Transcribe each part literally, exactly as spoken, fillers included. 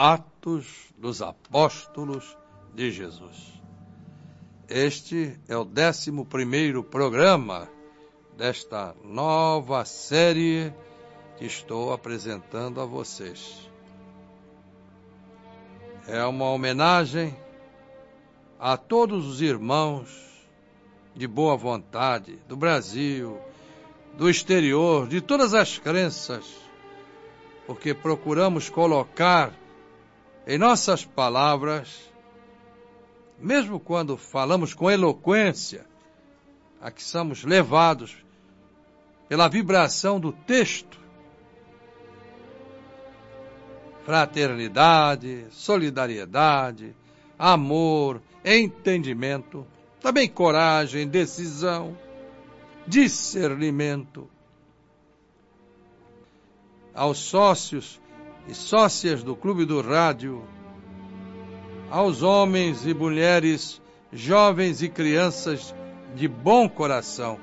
Atos dos Apóstolos de Jesus. Este é o décimo primeiro programa desta nova série que estou apresentando a vocês. É uma homenagem a todos os irmãos de boa vontade do Brasil, do exterior, de todas as crenças, porque procuramos colocar em nossas palavras, mesmo quando falamos com eloquência, a que somos levados pela vibração do texto, fraternidade, solidariedade, amor, entendimento, também coragem, decisão, discernimento. Aos sócios e sócias do Clube do Rádio, aos homens e mulheres, jovens e crianças de bom coração,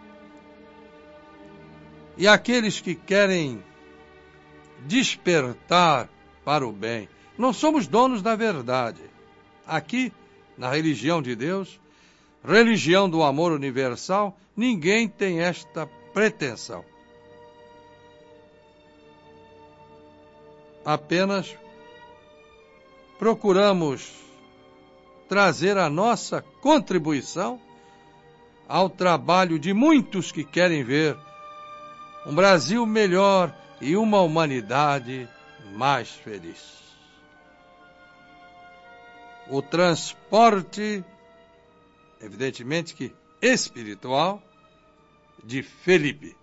e aqueles que querem despertar para o bem. Não somos donos da verdade. Aqui, na religião de Deus, religião do amor universal, ninguém tem esta pretensão. Apenas procuramos trazer a nossa contribuição ao trabalho de muitos que querem ver um Brasil melhor e uma humanidade mais feliz. O transporte, evidentemente que espiritual, de Felipe.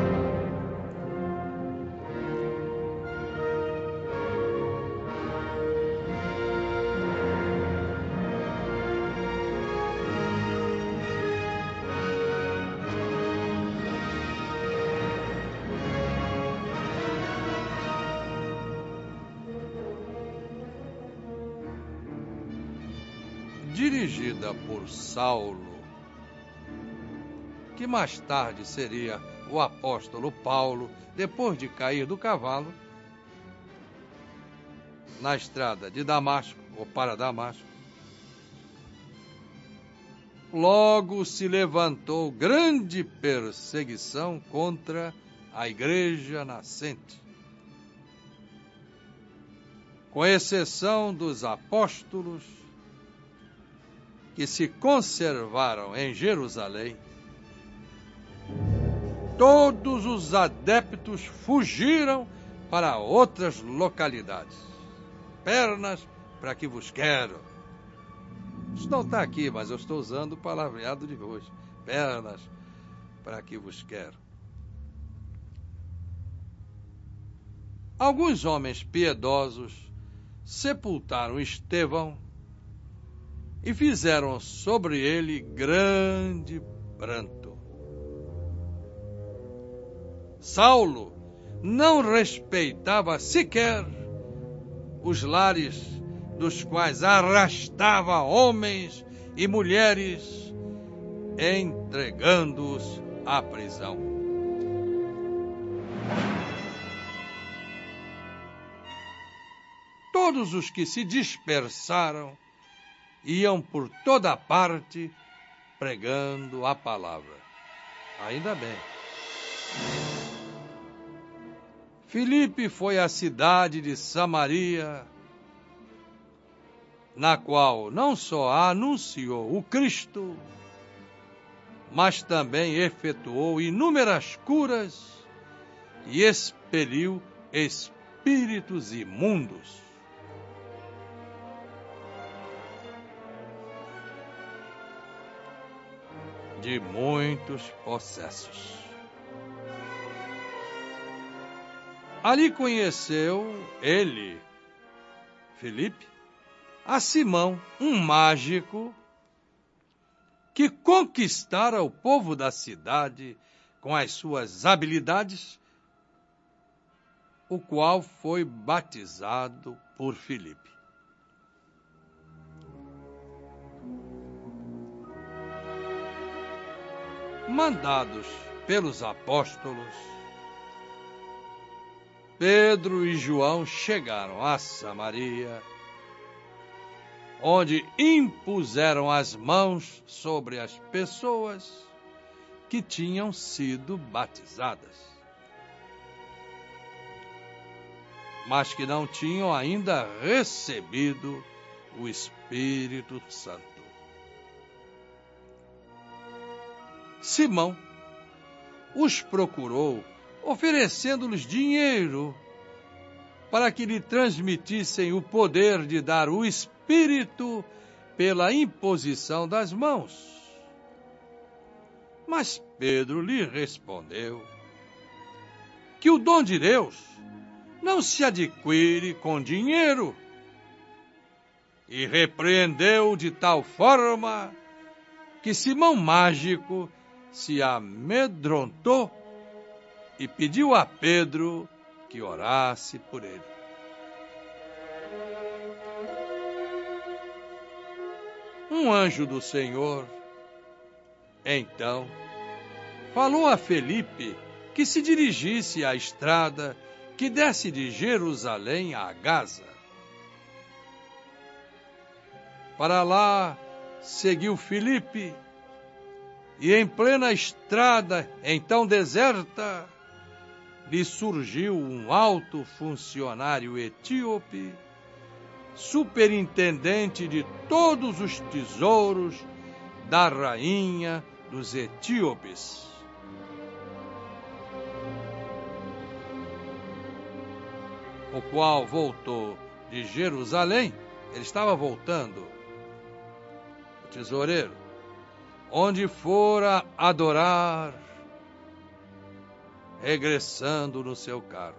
Dirigida por Saulo, que mais tarde seria o apóstolo Paulo, depois de cair do cavalo, na estrada de Damasco, ou para Damasco, logo se levantou grande perseguição contra a igreja nascente. Com exceção dos apóstolos, que se conservaram em Jerusalém, todos os adeptos fugiram para outras localidades. Pernas para que vos quero. Isso não está aqui, mas eu estou usando o palavreado de hoje. Pernas para que vos quero. Alguns homens piedosos sepultaram Estevão e fizeram sobre ele grande pranto. Saulo não respeitava sequer os lares dos quais arrastava homens e mulheres, entregando-os à prisão. Todos os que se dispersaram iam por toda parte pregando a palavra. Ainda bem. Filipe foi à cidade de Samaria, na qual não só anunciou o Cristo, mas também efetuou inúmeras curas e expeliu espíritos imundos. De muitos possessos. Ali conheceu ele, Filipe, a Simão, um mágico, que conquistara o povo da cidade com as suas habilidades, o qual foi batizado por Filipe. Mandados pelos apóstolos, Pedro e João chegaram a Samaria, onde impuseram as mãos sobre as pessoas que tinham sido batizadas, mas que não tinham ainda recebido o Espírito Santo. Simão os procurou, oferecendo-lhes dinheiro para que lhe transmitissem o poder de dar o Espírito pela imposição das mãos. Mas Pedro lhe respondeu que o dom de Deus não se adquire com dinheiro, e repreendeu de tal forma que Simão Mágico se amedrontou e pediu a Pedro que orasse por ele. Um anjo do Senhor, então, falou a Felipe que se dirigisse à estrada que desce de Jerusalém a Gaza. Para lá seguiu Felipe, e em plena estrada, então deserta, lhe surgiu um alto funcionário etíope, superintendente de todos os tesouros da rainha dos etíopes. O qual voltou de Jerusalém, ele estava voltando, o tesoureiro, onde fora adorar, regressando no seu carro.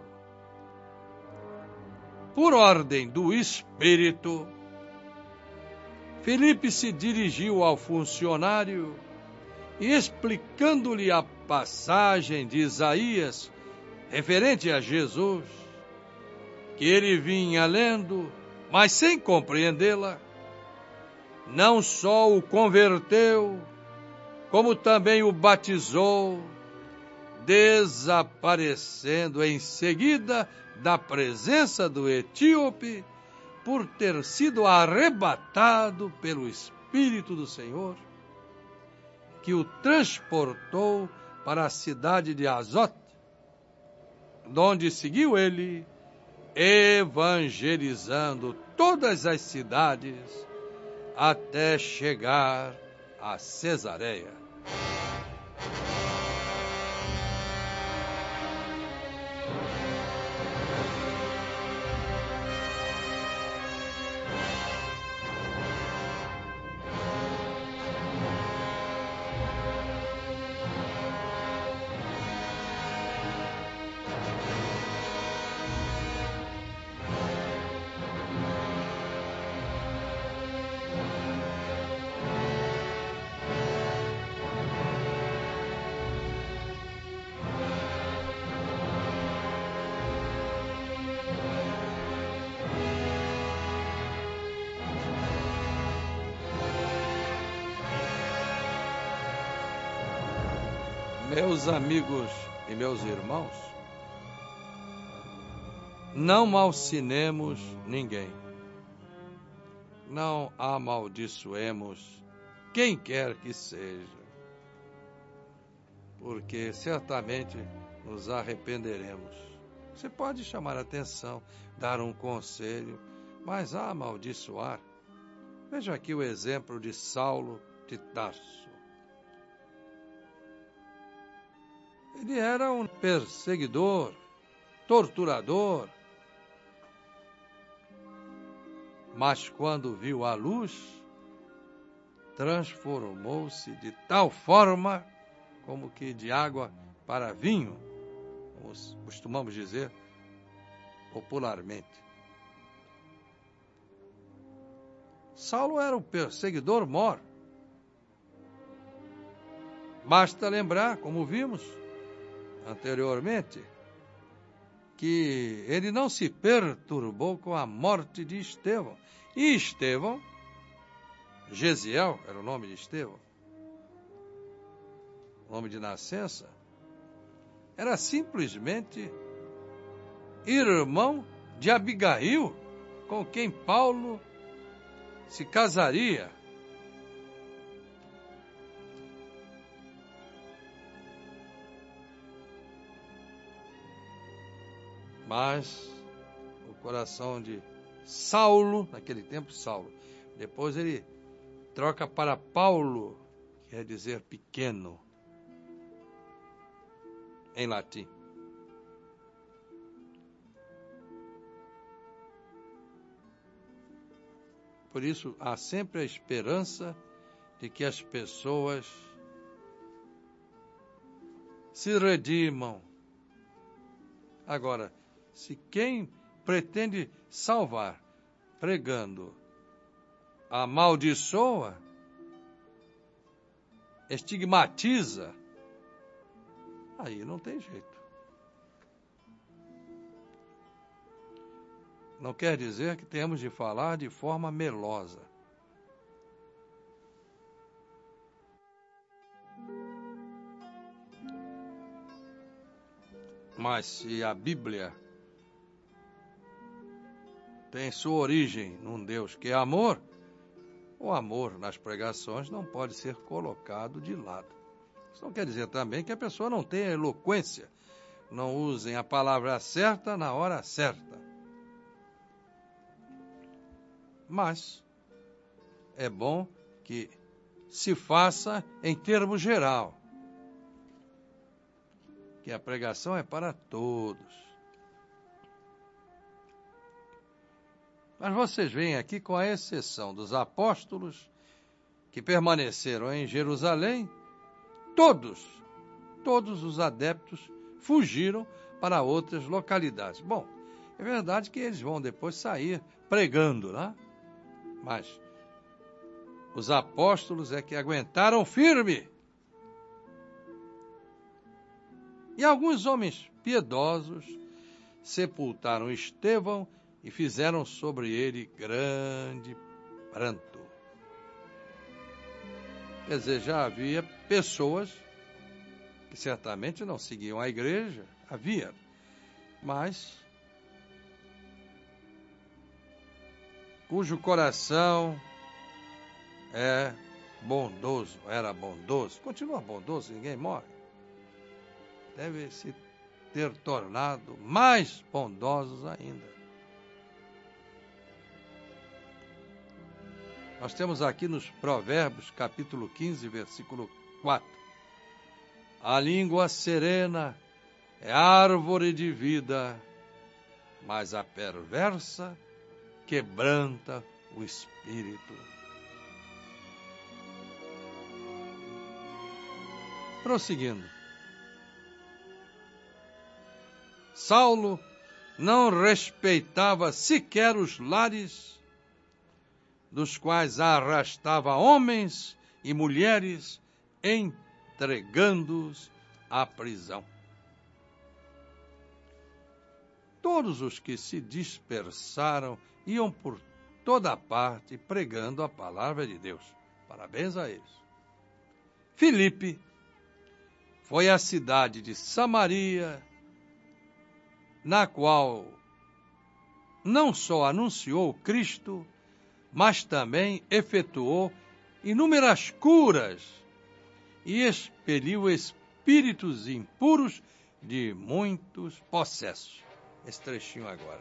Por ordem do Espírito, Felipe se dirigiu ao funcionário e, explicando-lhe a passagem de Isaías referente a Jesus, que ele vinha lendo, mas sem compreendê-la, não só o converteu, como também o batizou, desaparecendo em seguida da presença do etíope, por ter sido arrebatado pelo Espírito do Senhor, que o transportou para a cidade de Azote, onde seguiu ele, evangelizando todas as cidades, até chegar a Cesareia. Meus amigos e meus irmãos, não malsinemos ninguém, não amaldiçoemos quem quer que seja, porque certamente nos arrependeremos. Você pode chamar a atenção, dar um conselho, mas amaldiçoar. Veja aqui o exemplo de Saulo de Tarso. Ele era um perseguidor, torturador, mas quando viu a luz, transformou-se de tal forma como que de água para vinho, como costumamos dizer popularmente. Saulo era um perseguidor mor. Basta lembrar, como vimos anteriormente, que ele não se perturbou com a morte de Estevão. E Estevão, Gesiel era o nome de Estevão, nome de nascença, era simplesmente irmão de Abigail, com quem Paulo se casaria. Mas o coração de Saulo, naquele tempo Saulo, depois ele troca para Paulo, quer dizer pequeno, em latim. Por isso, há sempre a esperança de que as pessoas se redimam. Agora, se quem pretende salvar pregando amaldiçoa, estigmatiza, aí não tem jeito. Não quer dizer que temos de falar de forma melosa. Mas se a Bíblia tem sua origem num Deus que é amor, o amor nas pregações não pode ser colocado de lado. Isso não quer dizer também que a pessoa não tenha eloquência, não usem a palavra certa na hora certa. Mas é bom que se faça em termo geral, que a pregação é para todos. Mas vocês veem aqui, com a exceção dos apóstolos que permaneceram em Jerusalém, todos, todos os adeptos fugiram para outras localidades. Bom, é verdade que eles vão depois sair pregando, né? Mas os apóstolos é que aguentaram firme. E alguns homens piedosos sepultaram Estevão e fizeram sobre ele grande pranto. Quer dizer, já havia pessoas que certamente não seguiam a igreja, havia, mas cujo coração é bondoso, era bondoso, continua bondoso, ninguém morre. Deve se ter tornado mais bondosos ainda. Nós temos aqui nos Provérbios, capítulo quinze, versículo quatro. A língua serena é árvore de vida, mas a perversa quebranta o espírito. Prosseguindo. Saulo não respeitava sequer os lares, dos quais arrastava homens e mulheres, entregando-os à prisão. Todos os que se dispersaram iam por toda parte pregando a palavra de Deus. Parabéns a eles. Filipe foi a cidade de Samaria, na qual não só anunciou Cristo, mas também efetuou inúmeras curas e expeliu espíritos impuros de muitos possessos. Esse trechinho agora.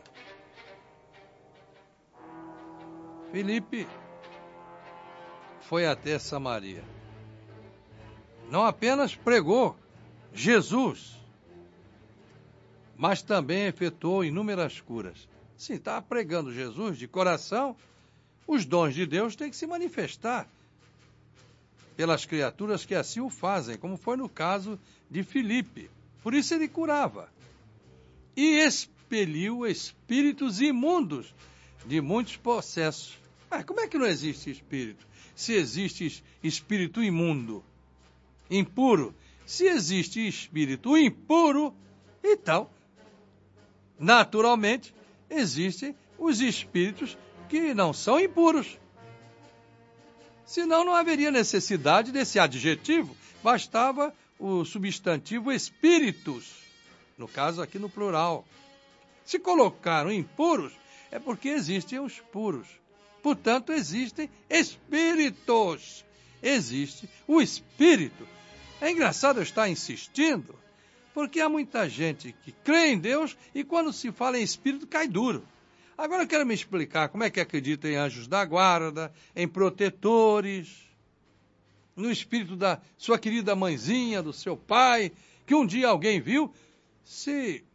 Filipe foi até Samaria. Não apenas pregou Jesus, mas também efetuou inúmeras curas. Sim, está pregando Jesus de coração, os dons de Deus têm que se manifestar pelas criaturas que assim o fazem, como foi no caso de Filipe. Por isso ele curava. E expeliu espíritos imundos de muitos possessos. Mas como é que não existe espírito? Se existe espírito imundo, impuro. Se existe espírito impuro, então, naturalmente, existem os espíritos que não são impuros. Senão não haveria necessidade desse adjetivo, bastava o substantivo espíritos, no caso aqui no plural. Se colocaram impuros, é porque existem os puros. Portanto, existem espíritos. Existe o espírito. É engraçado eu estar insistindo, porque há muita gente que crê em Deus e quando se fala em espírito cai duro. Agora eu quero me explicar como é que acredita em anjos da guarda, em protetores, no espírito da sua querida mãezinha, do seu pai, que um dia alguém viu. Se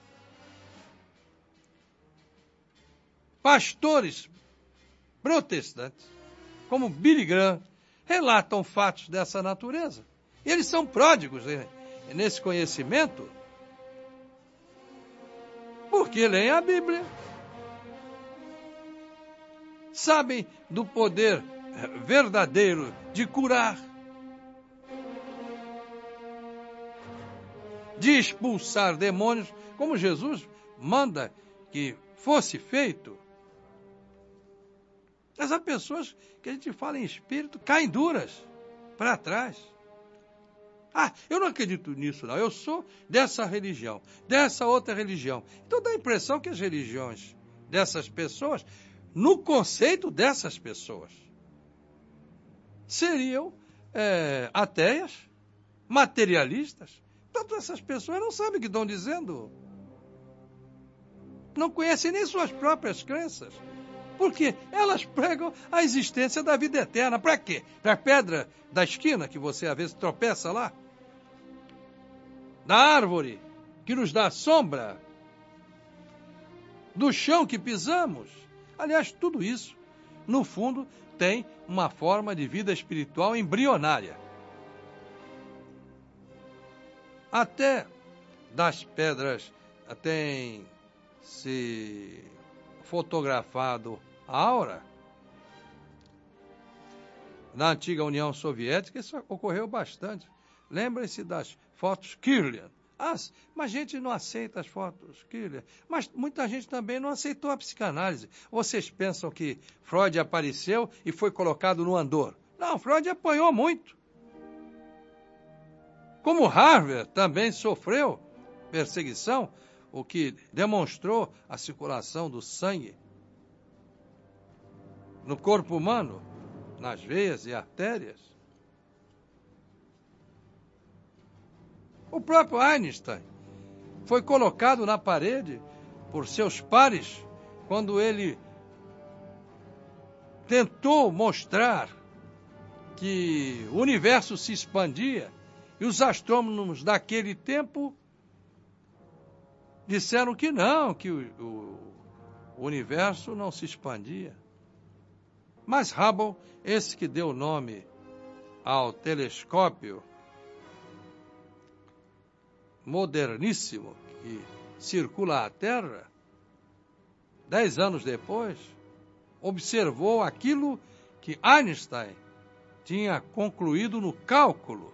pastores protestantes, como Billy Graham, relatam fatos dessa natureza. E eles são pródigos nesse conhecimento, porque leem a Bíblia. Sabem do poder verdadeiro de curar, de expulsar demônios, como Jesus manda que fosse feito. Mas há pessoas que a gente fala em espírito, caem duras para trás. Ah, eu não acredito nisso, não. Eu sou dessa religião, dessa outra religião. Então dá a impressão que as religiões dessas pessoas, no conceito dessas pessoas, seriam é, ateias, materialistas. Todas essas pessoas não sabem o que estão dizendo. Não conhecem nem suas próprias crenças. Porque elas pregam a existência da vida eterna. Para quê? Para a pedra da esquina, que você às vezes tropeça lá? Da árvore, que nos dá sombra? Do chão que pisamos? Aliás, tudo isso, no fundo, tem uma forma de vida espiritual embrionária. Até das pedras tem se fotografado a aura. Na antiga União Soviética, isso ocorreu bastante. Lembrem-se das fotos Kirlian. Ah, mas a gente não aceita as fotos Kirlian. Mas muita gente também não aceitou a psicanálise. Vocês pensam que Freud apareceu e foi colocado no andor? Não, Freud apanhou muito. Como Harvard também sofreu perseguição, o que demonstrou a circulação do sangue no corpo humano, nas veias e artérias. O próprio Einstein foi colocado na parede por seus pares quando ele tentou mostrar que o universo se expandia e os astrônomos daquele tempo disseram que não, que o, o, o universo não se expandia. Mas Hubble, esse que deu nome ao telescópio moderníssimo que circula a Terra, dez anos depois, observou aquilo que Einstein tinha concluído no cálculo.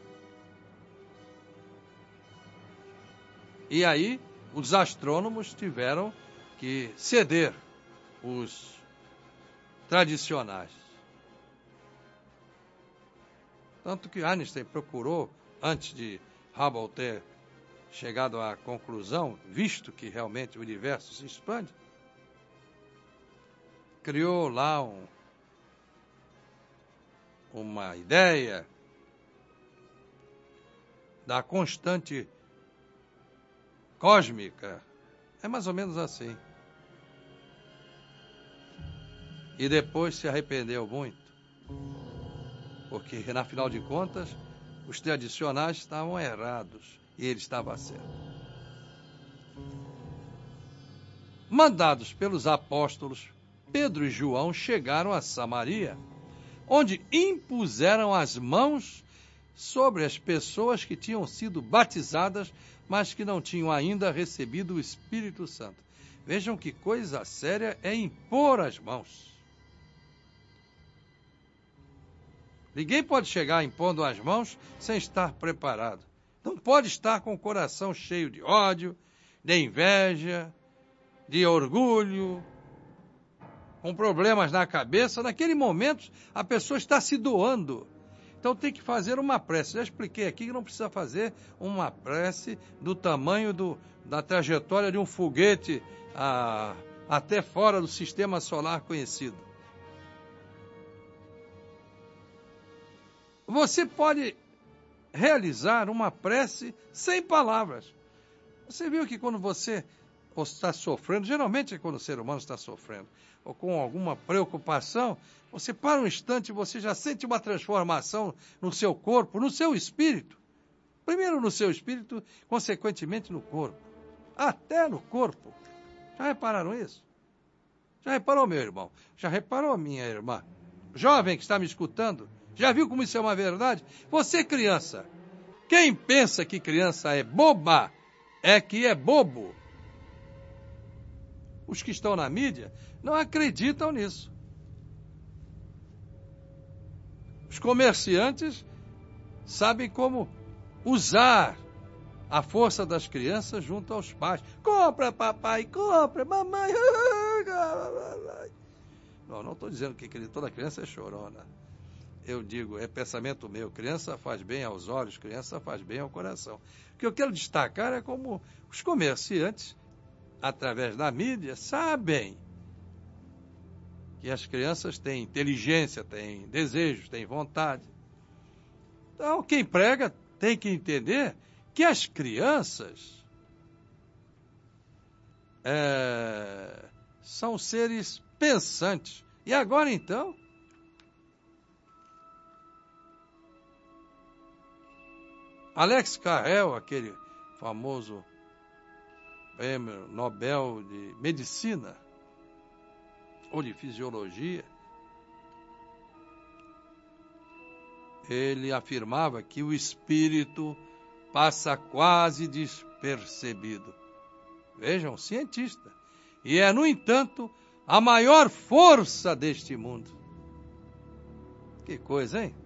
E aí, os astrônomos tiveram que ceder, os tradicionais. Tanto que Einstein procurou, antes de Hubble ter chegado à conclusão, visto que realmente o universo se expande, criou lá um, uma ideia da constante cósmica. É mais ou menos assim. E depois se arrependeu muito, porque, na final de contas, os tradicionais estavam errados e ele estava certo. Mandados pelos apóstolos, Pedro e João chegaram a Samaria, onde impuseram as mãos sobre as pessoas que tinham sido batizadas, mas que não tinham ainda recebido o Espírito Santo. Vejam que coisa séria é impor as mãos. Ninguém pode chegar impondo as mãos sem estar preparado. Não pode estar com o coração cheio de ódio, de inveja, de orgulho, com problemas na cabeça. Naquele momento, a pessoa está se doando. Então tem que fazer uma prece. Já expliquei aqui que não precisa fazer uma prece do tamanho do, da trajetória de um foguete a, até fora do sistema solar conhecido. Você pode realizar uma prece sem palavras. Você viu que quando você está sofrendo, geralmente é quando o ser humano está sofrendo, ou com alguma preocupação, você para um instante e você já sente uma transformação no seu corpo, no seu espírito. Primeiro no seu espírito, consequentemente no corpo. Até no corpo. Já repararam isso? Já reparou, meu irmão? Já reparou, minha irmã? Jovem que está me escutando, já viu como isso é uma verdade? Você, criança, quem pensa que criança é boba, é que é bobo. Os que estão na mídia não acreditam nisso. Os comerciantes sabem como usar a força das crianças junto aos pais. Compra, papai, compra, mamãe. Não, não estou dizendo que toda criança é chorona. Eu digo, é pensamento meu, criança faz bem aos olhos, criança faz bem ao coração. O que eu quero destacar é como os comerciantes, através da mídia, sabem que as crianças têm inteligência, têm desejos, têm vontade. Então, quem prega tem que entender que as crianças é, são seres pensantes. E agora, então, Alex Carrel, aquele famoso prêmio Nobel de Medicina ou de Fisiologia, ele afirmava que o espírito passa quase despercebido. Vejam, um cientista. E é, no entanto, a maior força deste mundo. Que coisa, hein?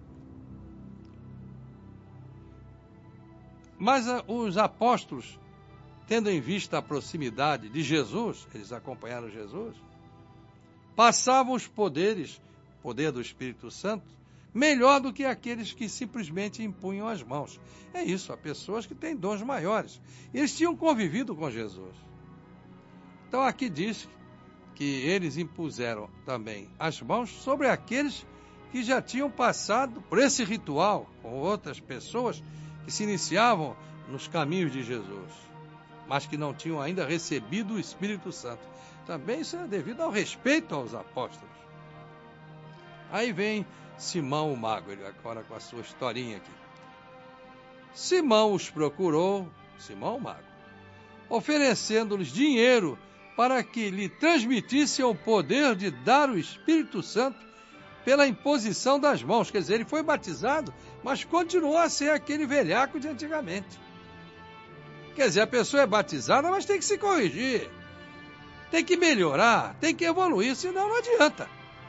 Mas a, os apóstolos, tendo em vista a proximidade de Jesus, eles acompanharam Jesus, passavam os poderes, poder do Espírito Santo, melhor do que aqueles que simplesmente impunham as mãos. É isso, há pessoas que têm dons maiores. Eles tinham convivido com Jesus. Então aqui diz que eles impuseram também as mãos sobre aqueles que já tinham passado por esse ritual com outras pessoas que se iniciavam nos caminhos de Jesus, mas que não tinham ainda recebido o Espírito Santo. Também isso é devido ao respeito aos apóstolos. Aí vem Simão o Mago, ele agora com a sua historinha aqui. Simão os procurou, Simão o Mago, oferecendo-lhes dinheiro para que lhe transmitissem o poder de dar o Espírito Santo pela imposição das mãos. Quer dizer, ele foi batizado, mas continuou a ser aquele velhaco de antigamente. Quer dizer, a pessoa é batizada, mas tem que se corrigir, tem que melhorar, tem que evoluir, senão não adianta.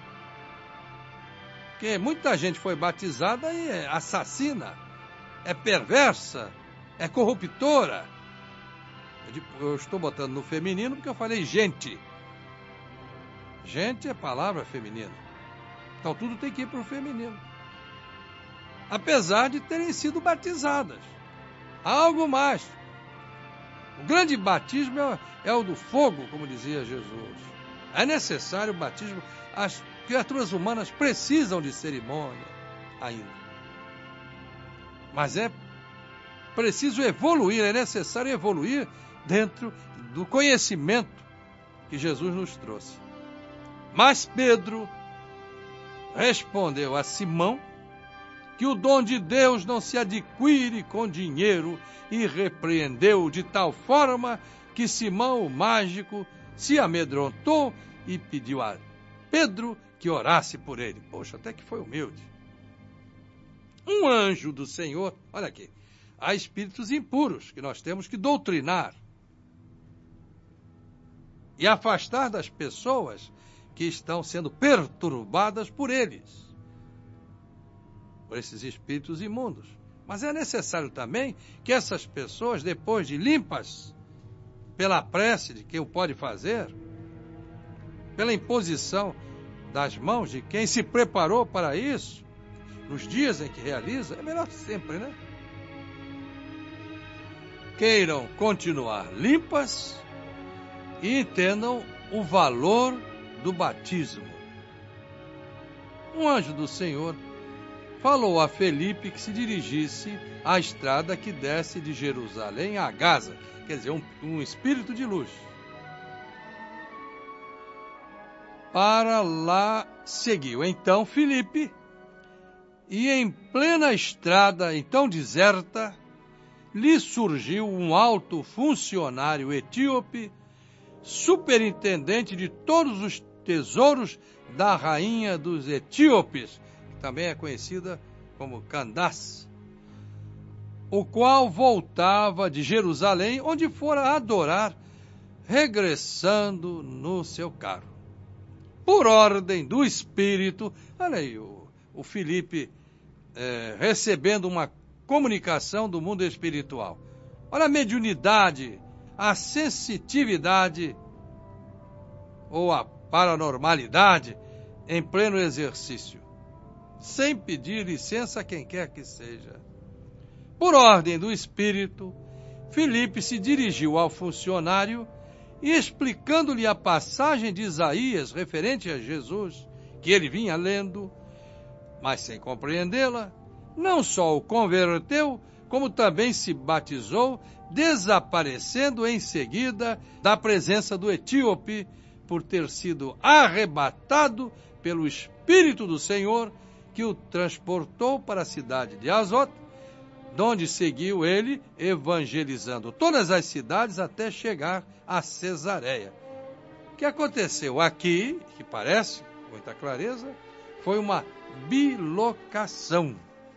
Porque muita gente foi batizada e é assassina, é perversa, é corruptora. Eu estou botando no feminino porque eu falei gente. Gente é palavra feminina. Então tudo tem que ir para o feminino. Apesar de terem sido batizadas. Há algo mais. O grande batismo é, é o do fogo, como dizia Jesus. É necessário o batismo. As criaturas humanas precisam de cerimônia ainda. Mas é preciso evoluir, é necessário evoluir dentro do conhecimento que Jesus nos trouxe. Mas Pedro respondeu a Simão que o dom de Deus não se adquire com dinheiro e repreendeu de tal forma que Simão, o mágico, se amedrontou e pediu a Pedro que orasse por ele. Poxa, até que foi humilde. Um anjo do Senhor, olha aqui, há espíritos impuros que nós temos que doutrinar e afastar das pessoas que estão sendo perturbadas por eles, por esses espíritos imundos. Mas é necessário também que essas pessoas, depois de limpas pela prece de quem o pode fazer, pela imposição das mãos de quem se preparou para isso, nos dias em que realiza, é melhor sempre, né? Queiram continuar limpas e entendam o valor do batismo. Um anjo do Senhor falou a Felipe que se dirigisse à estrada que desce de Jerusalém a Gaza, quer dizer, um, um espírito de luz. Para lá seguiu então Felipe, e em plena estrada, então deserta, lhe surgiu um alto funcionário etíope, superintendente de todos os tesouros da rainha dos etíopes, que também é conhecida como Candace, o qual voltava de Jerusalém, onde fora adorar, regressando no seu carro. Por ordem do Espírito, olha aí, o, o Felipe é, recebendo uma comunicação do mundo espiritual. Olha a mediunidade, a sensitividade ou a paranormalidade em pleno exercício, sem pedir licença a quem quer que seja. Por ordem do Espírito, Felipe se dirigiu ao funcionário e, explicando-lhe a passagem de Isaías referente a Jesus, que ele vinha lendo, mas sem compreendê-la, não só o converteu, como também se batizou, desaparecendo em seguida da presença do etíope, por ter sido arrebatado pelo Espírito do Senhor, que o transportou para a cidade de Azote, donde seguiu ele, evangelizando todas as cidades até chegar a Cesareia. O que aconteceu aqui, que parece, com muita clareza, foi uma bilocação.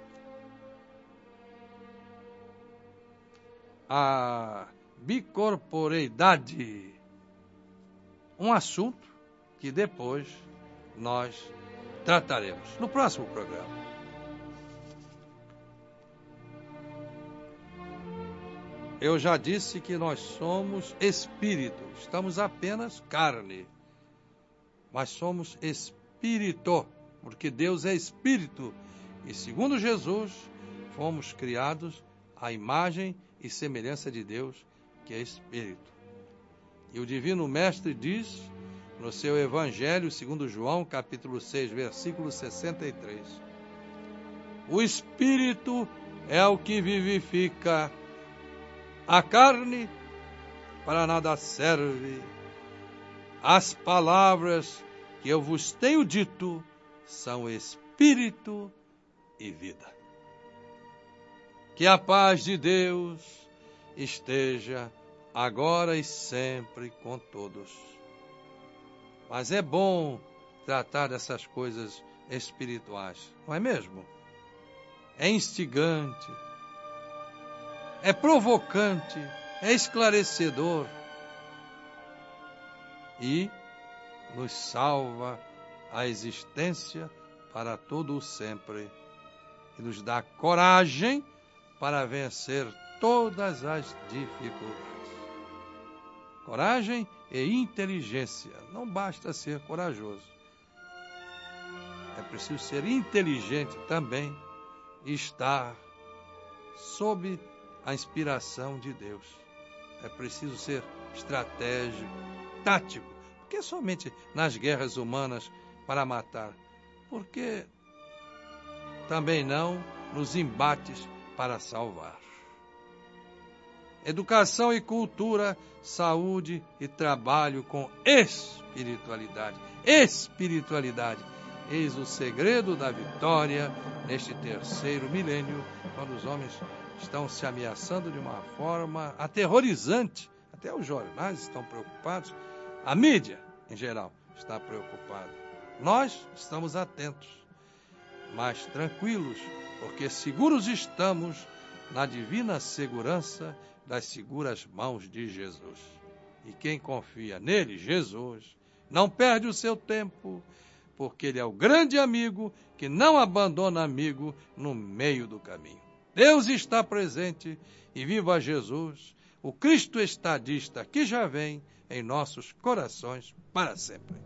A bicorporeidade, um assunto que depois nós trataremos no próximo programa. Eu já disse que nós somos espírito, estamos apenas carne, mas somos espírito, porque Deus é espírito e, segundo Jesus, fomos criados à imagem e semelhança de Deus, que é espírito. E o Divino Mestre diz no seu Evangelho, segundo João, capítulo seis, versículo sessenta e três, o espírito é o que vivifica, a carne para nada serve. As palavras que eu vos tenho dito são espírito e vida. Que a paz de Deus esteja agora e sempre com todos. Mas é bom tratar dessas coisas espirituais, não é mesmo? É instigante, é provocante, é esclarecedor e nos salva a existência para todo o sempre e nos dá coragem para vencer todas as dificuldades. Coragem e inteligência. Não basta ser corajoso. É preciso ser inteligente também e estar sob a inspiração de Deus. É preciso ser estratégico, tático, porque somente nas guerras humanas para matar, porque também não nos embates para salvar. Educação e cultura, saúde e trabalho com espiritualidade. Espiritualidade. Eis o segredo da vitória neste terceiro milênio, quando os homens estão se ameaçando de uma forma aterrorizante. Até os jornais estão preocupados. A mídia, em geral, está preocupada. Nós estamos atentos, mas tranquilos, porque seguros estamos na divina segurança das seguras mãos de Jesus. E quem confia nele, Jesus, não perde o seu tempo, porque ele é o grande amigo que não abandona amigo no meio do caminho. Deus está presente e viva Jesus, o Cristo estadista que já vem em nossos corações para sempre.